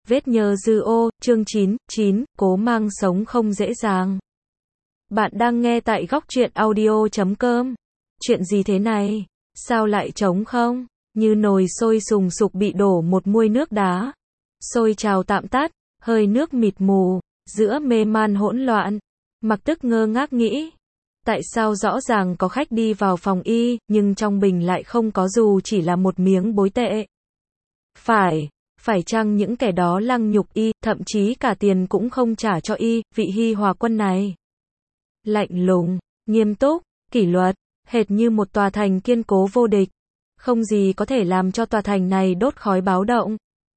Vết nhơ dư ô, chương 9, cố mang sống không dễ dàng. Bạn đang nghe tại góc truyện audio.com. Chuyện gì thế này? Sao lại trống không? Như nồi sôi sùng sục bị đổ một muôi nước đá. Sôi trào tạm tắt, hơi nước mịt mù, giữa mê man hỗn loạn. Mặc Tức ngơ ngác nghĩ. Tại sao rõ ràng có khách đi vào phòng y, nhưng trong bình lại không có dù chỉ là một miếng bối tệ? Phải chăng những kẻ đó lăng nhục y, thậm chí cả tiền cũng không trả cho y, vị Hi Hòa Quân này? Lạnh lùng, nghiêm túc, kỷ luật, hệt như một tòa thành kiên cố vô địch. Không gì có thể làm cho tòa thành này đốt khói báo động.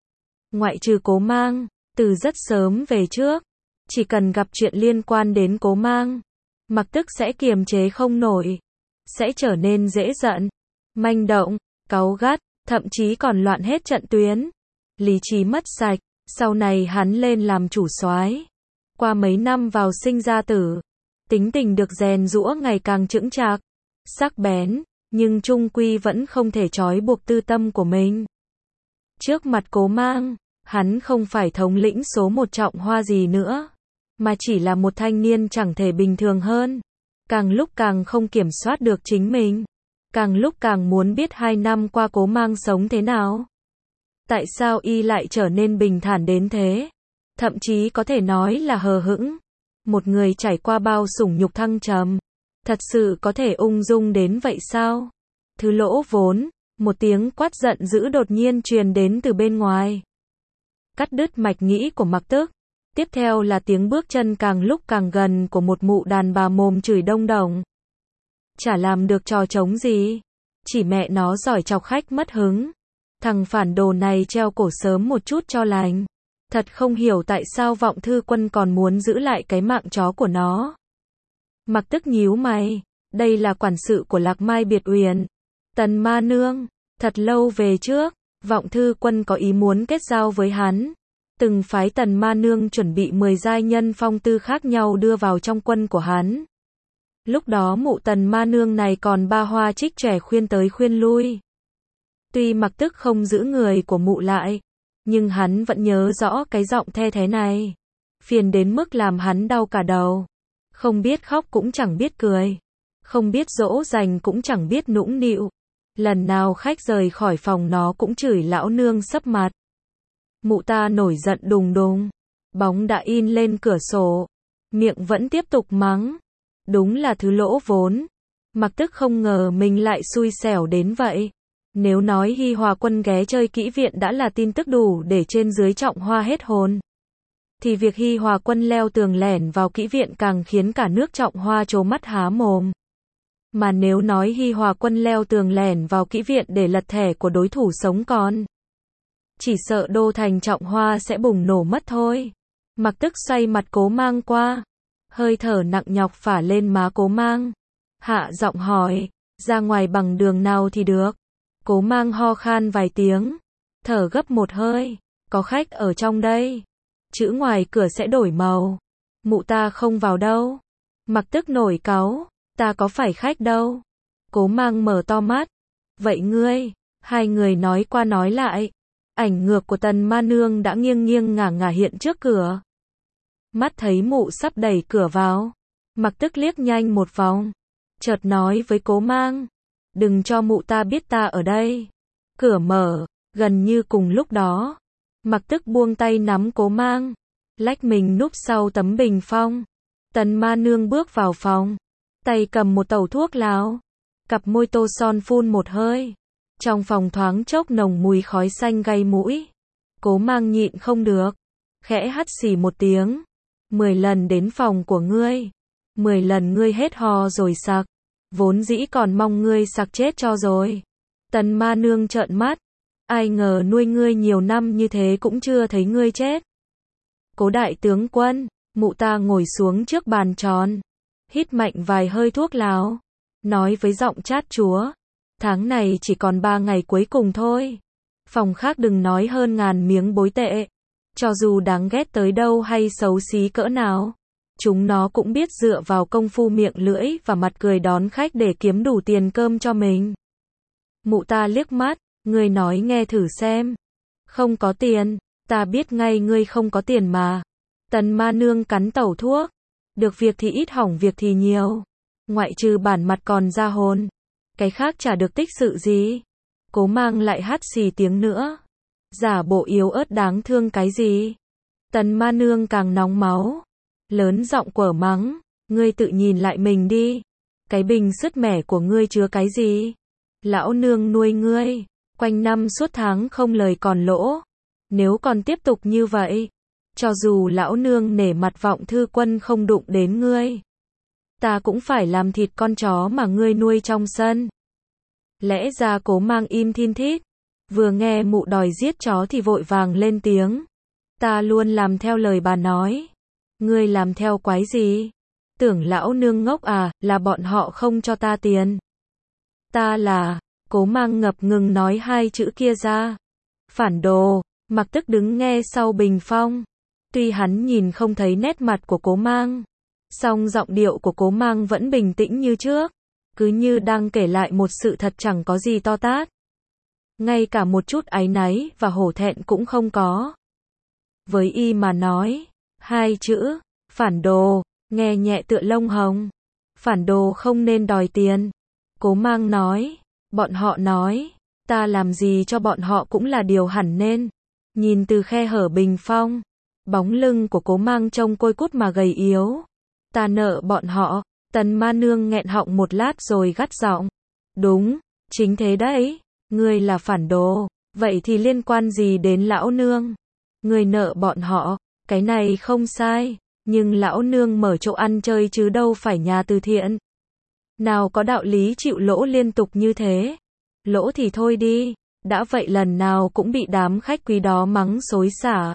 Ngoại trừ Cố Mang, từ rất sớm về trước, chỉ cần gặp chuyện liên quan đến Cố Mang, Mặc Tức sẽ kiềm chế không nổi, sẽ trở nên dễ giận, manh động, cáu gắt, thậm chí còn loạn hết trận tuyến. Lý trí mất sạch, sau này hắn lên làm chủ soái. Qua mấy năm vào sinh ra tử, tính tình được rèn giũa ngày càng chững chạc, sắc bén, nhưng chung quy vẫn không thể trói buộc tư tâm của mình. Trước mặt Cố Mang, hắn không phải thống lĩnh số một Trọng Hoa gì nữa, mà chỉ là một thanh niên chẳng thể bình thường hơn. Càng lúc càng không kiểm soát được chính mình, càng lúc càng muốn biết 2 năm qua Cố Mang sống thế nào. Tại sao y lại trở nên bình thản đến thế? Thậm chí có thể nói là hờ hững. Một người trải qua bao sủng nhục thăng trầm, thật sự có thể ung dung đến vậy sao? Thứ Lỗ Vốn, một tiếng quát giận dữ đột nhiên truyền đến từ bên ngoài, cắt đứt mạch nghĩ của Mặc Tức. Tiếp theo là tiếng bước chân càng lúc càng gần của một mụ đàn bà mồm chửi đông đồng. Chả làm được trò trống gì, chỉ mẹ nó giỏi chọc khách mất hứng. Thằng phản đồ này treo cổ sớm một chút cho lành. Thật không hiểu tại sao Vọng Thư Quân còn muốn giữ lại cái mạng chó của nó. Mặc Tức nhíu mày, đây là quản sự của Lạc Mai Biệt Uyển, Tần Ma Nương. Thật lâu về trước, Vọng Thư Quân có ý muốn kết giao với hắn, từng phái Tần Ma Nương chuẩn bị 10 giai nhân phong tư khác nhau đưa vào trong quân của hắn. Lúc đó mụ Tần Ma Nương này còn ba hoa trích trẻ khuyên tới khuyên lui. Tuy Mặc Tức không giữ người của mụ lại, nhưng hắn vẫn nhớ rõ cái giọng the thế này, phiền đến mức làm hắn đau cả đầu. Không biết khóc cũng chẳng biết cười, không biết dỗ dành cũng chẳng biết nũng nịu. Lần nào khách rời khỏi phòng nó cũng chửi lão nương sấp mặt. Mụ ta nổi giận đùng đùng, bóng đã in lên cửa sổ, miệng vẫn tiếp tục mắng. Đúng là thứ lỗ vốn. Mặc Tức không ngờ mình lại xui xẻo đến vậy. Nếu nói Hi Hòa Quân ghé chơi kỹ viện đã là tin tức đủ để trên dưới Trọng Hoa hết hồn, thì việc Hi Hòa Quân leo tường lẻn vào kỹ viện càng khiến cả nước Trọng Hoa trố mắt há mồm. Mà nếu nói Hi Hòa Quân leo tường lẻn vào kỹ viện để lật thẻ của đối thủ sống còn, chỉ sợ đô thành Trọng Hoa sẽ bùng nổ mất thôi. Mặc Tức xoay mặt Cố Mang qua, hơi thở nặng nhọc phả lên má Cố Mang, hạ giọng hỏi, ra ngoài bằng đường nào thì được? Cố Mang ho khan vài tiếng, thở gấp một hơi, có khách ở trong đây. Chữ ngoài cửa sẽ đổi màu. Mụ ta không vào đâu. Mặc Tức nổi cáu, ta có phải khách đâu. Cố Mang mở to mắt. Vậy ngươi? Hai người nói qua nói lại. Ảnh ngược của Tần Ma Nương đã nghiêng nghiêng ngả ngả hiện trước cửa. Mắt thấy mụ sắp đẩy cửa vào, Mặc Tức liếc nhanh một vòng, chợt nói với Cố Mang, đừng cho mụ ta biết ta ở đây. Cửa mở, gần như cùng lúc đó, Mặc Tức buông tay nắm Cố Mang, lách mình núp sau tấm bình phong. Tần Ma Nương bước vào phòng, tay cầm một tẩu thuốc lào, cặp môi tô son phun một hơi. Trong phòng thoáng chốc nồng mùi khói xanh gây mũi. Cố Mang nhịn không được, khẽ hắt xì một tiếng. 10 lần đến phòng của ngươi, 10 lần ngươi hết ho rồi sặc. Vốn dĩ còn mong ngươi sặc chết cho rồi. Tần Ma Nương trợn mắt, ai ngờ nuôi ngươi nhiều năm như thế cũng chưa thấy ngươi chết. Cố đại tướng quân, mụ ta ngồi xuống trước bàn tròn, hít mạnh vài hơi thuốc lào, nói với giọng chát chúa, tháng này chỉ còn 3 ngày cuối cùng thôi. Phòng khác đừng nói hơn ngàn miếng bối tệ, cho dù đáng ghét tới đâu hay xấu xí cỡ nào, chúng nó cũng biết dựa vào công phu miệng lưỡi và mặt cười đón khách để kiếm đủ tiền cơm cho mình. Mụ ta liếc mắt, ngươi nói nghe thử xem. Không có tiền, Ta biết ngay ngươi không có tiền mà. Tần ma nương cắn tẩu thuốc. Được việc thì ít hỏng việc thì nhiều. Ngoại trừ bản mặt còn ra hồn. Cái khác chả được tích sự gì. Cố Mang lại hắt xì tiếng nữa. Giả bộ yếu ớt đáng thương cái gì. Tần ma nương càng nóng máu. Lớn giọng quở mắng. Ngươi tự nhìn lại mình đi. Cái bình sứt mẻ của ngươi chứa cái gì? Lão nương nuôi ngươi. Quanh năm suốt tháng không lời còn lỗ. Nếu còn tiếp tục như vậy. Cho dù lão nương nể mặt Vọng Thư Quân không đụng đến ngươi. Ta cũng phải làm thịt con chó mà ngươi nuôi trong sân. Lẽ ra Cố Mang im thin thít. Vừa nghe mụ đòi giết chó thì vội vàng lên tiếng. Ta luôn làm theo lời bà nói. Ngươi làm theo quái gì? Tưởng lão nương ngốc à, là bọn họ không cho ta tiền. Ta là, Cố Mang ngập ngừng nói hai chữ kia ra. Phản đồ. Mặc Tức đứng nghe sau bình phong. Tuy hắn nhìn không thấy nét mặt của Cố Mang, song giọng điệu của Cố Mang vẫn bình tĩnh như trước, cứ như đang kể lại một sự thật chẳng có gì to tát. Ngay cả một chút áy náy và hổ thẹn cũng không có. Với y mà nói, hai chữ, phản đồ, nghe nhẹ tựa lông hồng. Phản đồ không nên đòi tiền. Cố Mang nói, bọn họ nói, ta làm gì cho bọn họ cũng là điều hẳn nên. Nhìn từ khe hở bình phong, bóng lưng của Cố Mang trông côi cút mà gầy yếu. Ta nợ bọn họ. Tần ma nương nghẹn họng một lát rồi gắt giọng. Đúng, chính thế đấy. Ngươi là phản đồ. Vậy thì liên quan gì đến lão nương? Ngươi nợ bọn họ. Cái này không sai. Nhưng lão nương mở chỗ ăn chơi chứ đâu phải nhà từ thiện. Nào có đạo lý chịu lỗ liên tục như thế. Lỗ thì thôi đi. Đã vậy lần nào cũng bị đám khách quý đó mắng xối xả.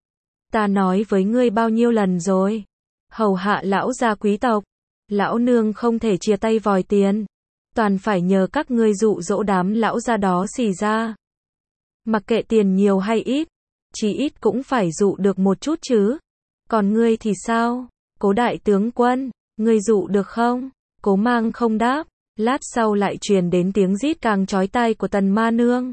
Ta nói với ngươi bao nhiêu lần rồi. Hầu hạ lão gia quý tộc. Lão nương không thể chia tay vòi tiền. Toàn phải nhờ các ngươi dụ dỗ đám lão gia đó xì ra. Mặc kệ tiền nhiều hay ít. Chỉ ít cũng phải dụ được một chút chứ. Còn ngươi thì sao? Cố đại tướng quân. Ngươi dụ được không? Cố Mang không đáp. Lát sau lại truyền đến tiếng rít càng chói tai của tần ma nương.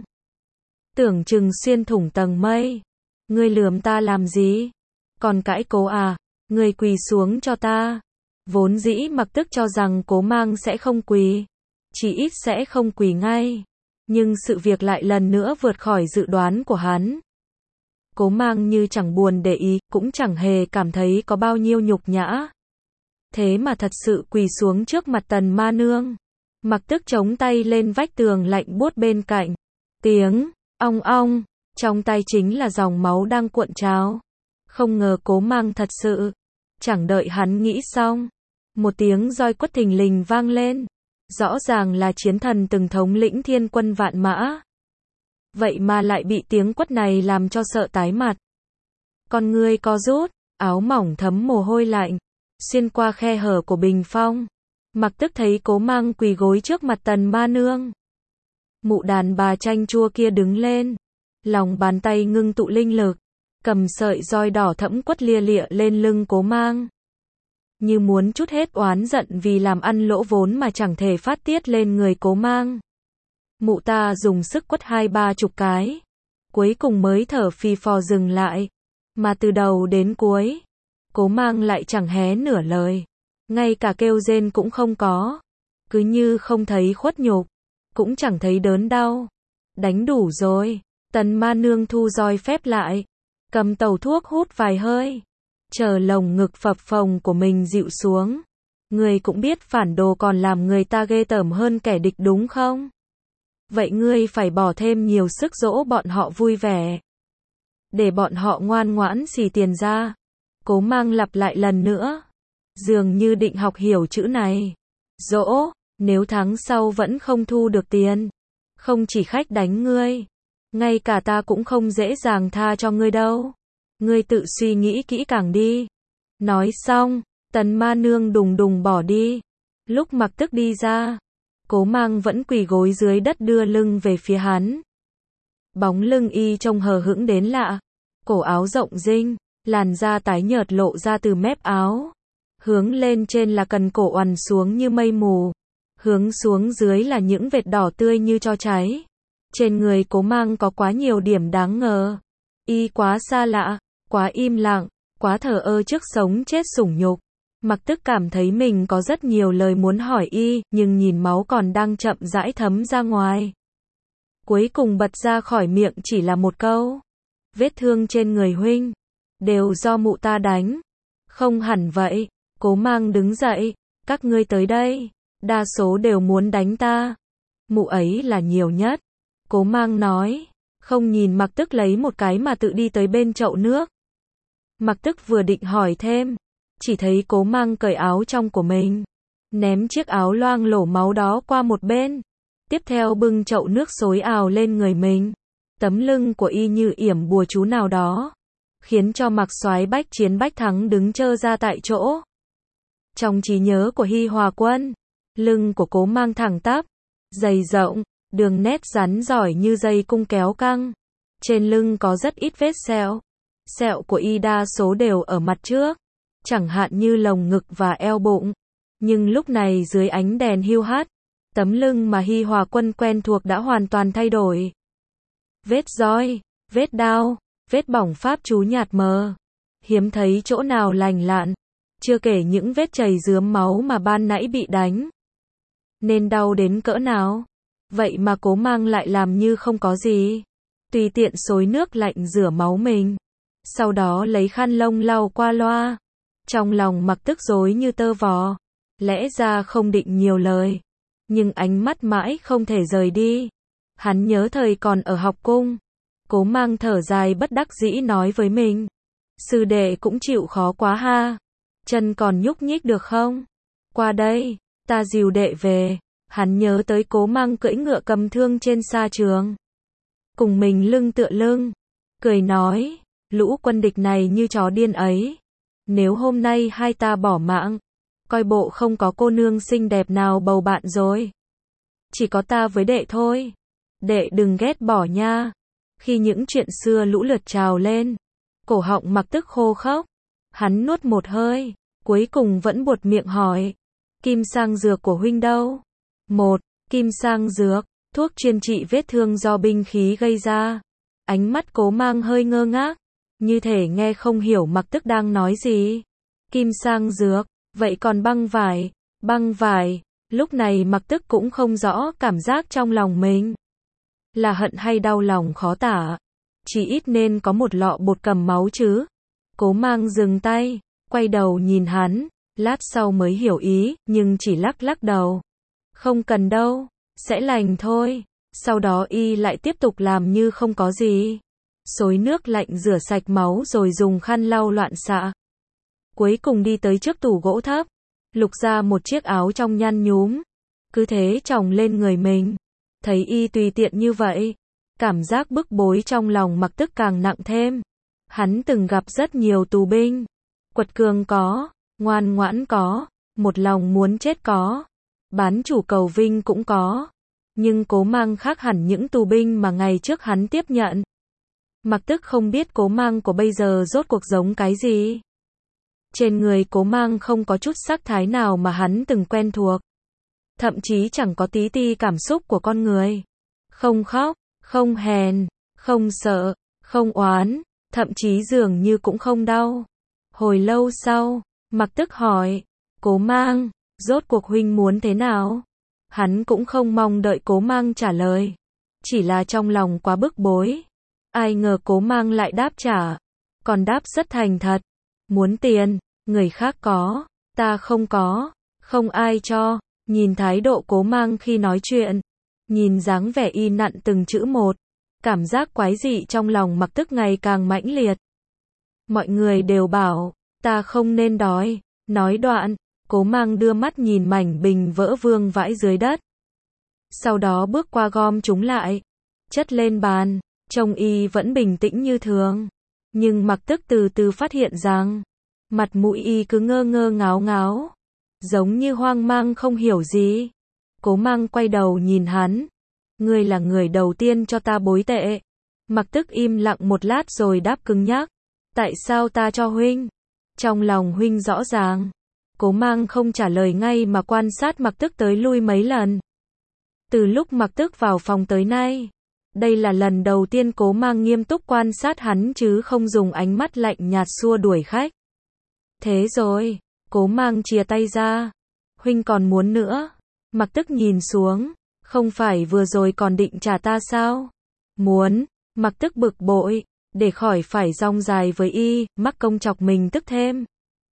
Tưởng chừng xuyên thủng tầng mây. Ngươi lườm ta làm gì? Còn cãi Cố à? Ngươi quỳ xuống cho ta. Vốn dĩ Mặc Tức cho rằng Cố Mang sẽ không quỳ. Chỉ ít sẽ không quỳ ngay. Nhưng sự việc lại lần nữa vượt khỏi dự đoán của hắn. Cố Mang như chẳng buồn để ý, cũng chẳng hề cảm thấy có bao nhiêu nhục nhã. Thế mà thật sự quỳ xuống trước mặt tần ma nương. Mặc Tức chống tay lên vách tường lạnh buốt bên cạnh. Tiếng ong ong, trong tay chính là dòng máu đang cuộn trào. Không ngờ Cố Mang thật sự. Chẳng đợi hắn nghĩ xong. Một tiếng roi quất thình lình vang lên. Rõ ràng là chiến thần từng thống lĩnh thiên quân vạn mã. Vậy mà lại bị tiếng quất này làm cho sợ tái mặt. Con ngươi co rút, áo mỏng thấm mồ hôi lạnh. Xuyên qua khe hở của bình phong. Mặc Tức thấy Cố Mang quỳ gối trước mặt tần ma nương. Mụ đàn bà chanh chua kia đứng lên. Lòng bàn tay ngưng tụ linh lực. Cầm sợi roi đỏ thẫm quất lia lịa lên lưng Cố Mang. Như muốn trút hết oán giận vì làm ăn lỗ vốn mà chẳng thể phát tiết lên người Cố Mang. Mụ ta dùng sức quất 20-30 cái. Cuối cùng mới thở phì phò dừng lại. Mà từ đầu đến cuối, Cố Mang lại chẳng hé nửa lời. Ngay cả kêu rên cũng không có. Cứ như không thấy khuất nhục. Cũng chẳng thấy đớn đau. Đánh đủ rồi. Tần ma nương thu roi phép lại. Cầm tẩu thuốc hút vài hơi. Chờ lồng ngực phập phồng của mình dịu xuống. Ngươi cũng biết phản đồ còn làm người ta ghê tởm hơn kẻ địch đúng không? Vậy ngươi phải bỏ thêm nhiều sức dỗ bọn họ vui vẻ. Để bọn họ ngoan ngoãn xì tiền ra. Cố Mang lặp lại lần nữa. Dường như định học hiểu chữ này. Dỗ, nếu tháng sau vẫn không thu được tiền. Không chỉ khách đánh ngươi. Ngay cả ta cũng không dễ dàng tha cho ngươi đâu. Ngươi tự suy nghĩ kỹ càng đi. Nói xong, tần ma nương đùng đùng bỏ đi. Lúc Mặc Tức đi ra, Cố Mang vẫn quỳ gối dưới đất đưa lưng về phía hắn. Bóng lưng y trông hờ hững đến lạ. Cổ áo rộng rinh, làn da tái nhợt lộ ra từ mép áo. Hướng lên trên là cần cổ oằn xuống như mây mù. Hướng xuống dưới là những vệt đỏ tươi như tro cháy. Trên người Cố Mang có quá nhiều điểm đáng ngờ. Y quá xa lạ, quá im lặng, quá thờ ơ trước sống chết sủng nhục. Mặc Tức cảm thấy mình có rất nhiều lời muốn hỏi Y, nhưng nhìn máu còn đang chậm rãi thấm ra ngoài. Cuối cùng bật ra khỏi miệng chỉ là một câu. Vết thương trên người huynh, đều do mụ ta đánh. Không hẳn vậy, Cố Mang đứng dậy, các ngươi tới đây, đa số đều muốn đánh ta. Mụ ấy là nhiều nhất. Cố Mang nói, không nhìn Mặc Tức lấy một cái mà tự đi tới bên chậu nước. Mặc Tức vừa định hỏi thêm, chỉ thấy Cố Mang cởi áo trong của mình, ném chiếc áo loang lổ máu đó qua một bên. Tiếp theo bưng chậu nước xối ào lên người mình. Tấm lưng của Y như yểm bùa chú nào đó, khiến cho Mạc Soái bách chiến bách thắng đứng trơ ra tại chỗ. Trong trí nhớ của Hi Hòa Quân, lưng của Cố Mang thẳng tắp, dày rộng, đường nét rắn giỏi như dây cung kéo căng. Trên lưng có rất ít vết sẹo. Sẹo của Y đa số đều ở mặt trước, chẳng hạn như lồng ngực và eo bụng. Nhưng lúc này dưới ánh đèn hiu hắt, tấm lưng mà Hi Hòa Quân quen thuộc đã hoàn toàn thay đổi. Vết roi, vết đao, vết bỏng pháp chú nhạt mờ, hiếm thấy chỗ nào lành lặn, chưa kể những vết chảy rướm máu mà ban nãy bị đánh. Nên đau đến cỡ nào? Vậy mà Cố Mang lại làm như không có gì, tùy tiện xối nước lạnh rửa máu mình, sau đó lấy khăn lông lau qua loa. Trong lòng Mặc Tức rối như tơ vò, lẽ ra không định nhiều lời, nhưng ánh mắt mãi không thể rời đi. Hắn nhớ thời còn ở học cung. Cố Mang thở dài bất đắc dĩ nói với mình, sư đệ cũng chịu khó quá ha, chân còn nhúc nhích được không? Qua đây, ta dìu đệ về. Hắn nhớ tới Cố Mang cưỡi ngựa cầm thương trên sa trường, cùng mình lưng tựa lưng, cười nói, lũ quân địch này như chó điên ấy. Nếu hôm nay hai ta bỏ mạng, coi bộ không có cô nương xinh đẹp nào bầu bạn rồi. Chỉ có ta với đệ thôi. Đệ đừng ghét bỏ nha. Khi những chuyện xưa lũ lượt trào lên, cổ họng Mặc Tức khô khốc. Hắn nuốt một hơi, cuối cùng vẫn buột miệng hỏi, kim sang dược của huynh đâu? Một, kim sang dược, thuốc chuyên trị vết thương do binh khí gây ra. Ánh mắt Cố Mang hơi ngơ ngác, như thể nghe không hiểu Mặc Tức đang nói gì. Kim sang dược, vậy còn băng vải? Băng vải, lúc này Mặc Tức cũng không rõ cảm giác trong lòng mình. Là hận hay đau lòng khó tả. Chỉ ít nên có một lọ bột cầm máu chứ. Cố Mang dừng tay, quay đầu nhìn hắn, lát sau mới hiểu ý, nhưng chỉ lắc lắc đầu. Không cần đâu, sẽ lành thôi. Sau đó Y lại tiếp tục làm như không có gì. Xối nước lạnh rửa sạch máu rồi dùng khăn lau loạn xạ. Cuối cùng đi tới trước tủ gỗ thấp, lục ra một chiếc áo trong nhăn nhúm. Cứ thế chồng lên người mình. Thấy Y tùy tiện như vậy, cảm giác bức bối trong lòng Mặc Tức càng nặng thêm. Hắn từng gặp rất nhiều tù binh. Quật cường có, ngoan ngoãn có, một lòng muốn chết có, bán chủ cầu vinh cũng có. Nhưng Cố Mang khác hẳn những tù binh mà ngày trước hắn tiếp nhận. Mặc Tức không biết Cố Mang của bây giờ rốt cuộc giống cái gì. Trên người Cố Mang không có chút sắc thái nào mà hắn từng quen thuộc. Thậm chí chẳng có tí ti cảm xúc của con người. Không khóc, không hèn, không sợ, không oán, thậm chí dường như cũng không đau. Hồi lâu sau, Mặc Tức hỏi, Cố Mang, rốt cuộc huynh muốn thế nào? Hắn cũng không mong đợi Cố Mang trả lời, chỉ là trong lòng quá bức bối. Ai ngờ Cố Mang lại đáp trả, còn đáp rất thành thật. Muốn tiền, người khác có, ta không có, không ai cho. Nhìn thái độ Cố Mang khi nói chuyện, nhìn dáng vẻ Y nặn từng chữ một, cảm giác quái dị trong lòng Mặc Tức ngày càng mãnh liệt. Mọi người đều bảo, ta không nên đói. Nói đoạn, Cố Mang đưa mắt nhìn mảnh bình vỡ vương vãi dưới đất. Sau đó bước qua gom chúng lại, chất lên bàn, trông Y vẫn bình tĩnh như thường. Nhưng Mặc Tức từ từ phát hiện rằng, mặt mũi Y cứ ngơ ngơ ngáo ngáo, giống như hoang mang không hiểu gì. Cố Mang quay đầu nhìn hắn, ngươi là người đầu tiên cho ta bối tệ. Mặc Tức im lặng một lát rồi đáp cứng nhắc, tại sao ta cho huynh? Trong lòng huynh rõ ràng. Cố Mang không trả lời ngay mà quan sát Mặc Tức tới lui mấy lần. Từ lúc Mặc Tức vào phòng tới nay, Đây là lần đầu tiên Cố Mang nghiêm túc quan sát hắn chứ không dùng ánh mắt lạnh nhạt xua đuổi khách. Thế rồi, Cố Mang chìa tay ra. Huynh còn muốn nữa. Mặc Tức nhìn xuống. Không phải vừa rồi còn định trả ta sao? Muốn. Mặc Tức bực bội. Để khỏi phải rong dài với y, mắc công chọc mình tức thêm.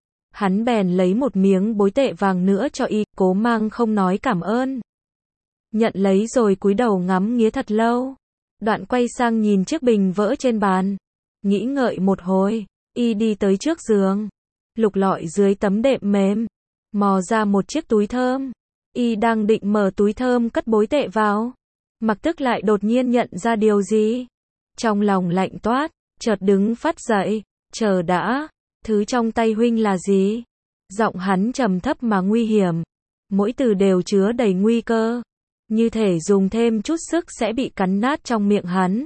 Hắn bèn lấy một miếng bối tệ vàng nữa cho y, Cố Mang không nói cảm ơn. Nhận lấy rồi cúi đầu ngắm nghía thật lâu. Đoạn quay sang nhìn chiếc bình vỡ trên bàn. Nghĩ ngợi một hồi, y đi tới trước giường. Lục lọi dưới tấm đệm mềm. Mò ra một chiếc túi thơm. Y đang định mở túi thơm cất bối tệ vào. Mặc Tức lại đột nhiên nhận ra điều gì. Trong lòng lạnh toát, chợt đứng phát dậy. Chờ đã, thứ trong tay huynh là gì? Giọng hắn trầm thấp mà nguy hiểm. Mỗi từ đều chứa đầy nguy cơ. Như thể dùng thêm chút sức sẽ bị cắn nát trong miệng hắn.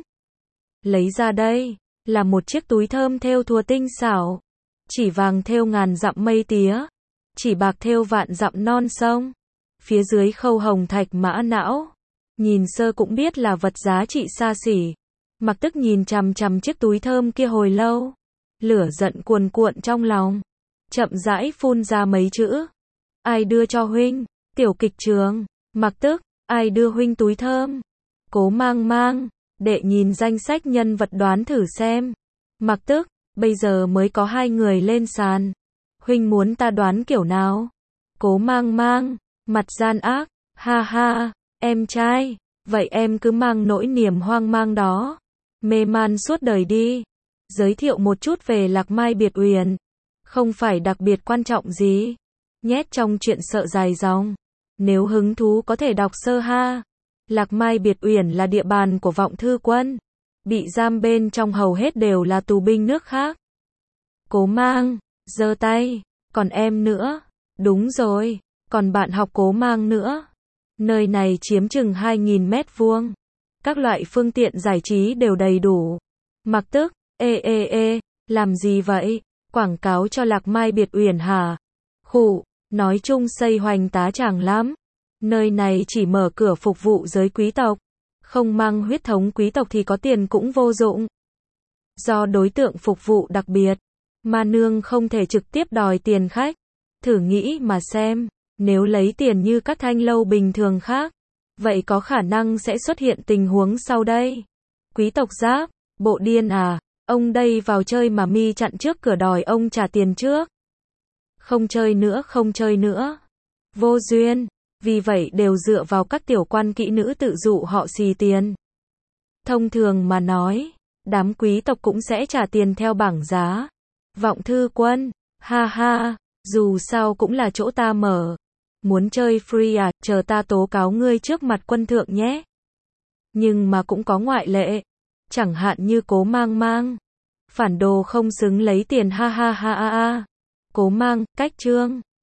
Lấy ra đây, là một chiếc túi thơm thêu thùa tinh xảo. Chỉ vàng thêu ngàn dặm mây tía. Chỉ bạc thêu vạn dặm non sông. Phía dưới khâu hồng thạch mã não. Nhìn sơ cũng biết là vật giá trị xa xỉ. Mặc Tức nhìn chằm chằm chiếc túi thơm kia hồi lâu. Lửa giận cuồn cuộn trong lòng. Chậm rãi phun ra mấy chữ. Ai đưa cho huynh? Tiểu kịch trường. Mặc Tức. Ai đưa huynh túi thơm? Cố Mang. Đệ nhìn danh sách nhân vật đoán thử xem. Mặc Tức. Bây giờ mới có 2 người lên sàn. Huynh muốn ta đoán kiểu nào? Cố Mang. Mặt gian ác. Ha ha. Em trai. Vậy em cứ mang nỗi niềm hoang mang đó. Mê man suốt đời đi. Giới thiệu một chút về Lạc Mai Biệt Uyển. Không phải đặc biệt quan trọng gì. Nhét trong chuyện sợ dài dòng. Nếu hứng thú có thể đọc sơ ha. Lạc Mai Biệt Uyển là địa bàn của Vọng Thư Quân. Bị giam bên trong hầu hết đều là tù binh nước khác. Cố Mang, giơ tay. Còn em nữa. Đúng rồi, còn bạn học Cố Mang nữa. Nơi này chiếm chừng 2.000 mét vuông. Các loại phương tiện giải trí đều đầy đủ. Mặc Tức, làm gì vậy? Quảng cáo cho Lạc Mai Biệt Uyển hả? Khụ, nói chung xây hoành tá tràng lắm. Nơi này chỉ mở cửa phục vụ giới quý tộc. Không mang huyết thống quý tộc thì có tiền cũng vô dụng. Do đối tượng phục vụ đặc biệt, ma nương không thể trực tiếp đòi tiền khách. Thử nghĩ mà xem, nếu lấy tiền như các thanh lâu bình thường khác, vậy có khả năng sẽ xuất hiện tình huống sau đây. Quý tộc giáp, bộ điên à, ông đây vào chơi mà mi chặn trước cửa đòi ông trả tiền trước. Không chơi nữa. Vô duyên, vì vậy đều dựa vào các tiểu quan kỹ nữ tự dụ họ xì tiền. Thông thường mà nói, đám quý tộc cũng sẽ trả tiền theo bảng giá. Vọng Thư Quân, ha ha, dù sao cũng là chỗ ta mở. Muốn chơi free à, chờ ta tố cáo ngươi trước mặt quân thượng nhé. Nhưng mà cũng có ngoại lệ. Chẳng hạn như Cố Mang. Phản đồ không xứng lấy tiền ha ha ha ha ha. Cố Mang, cách chương.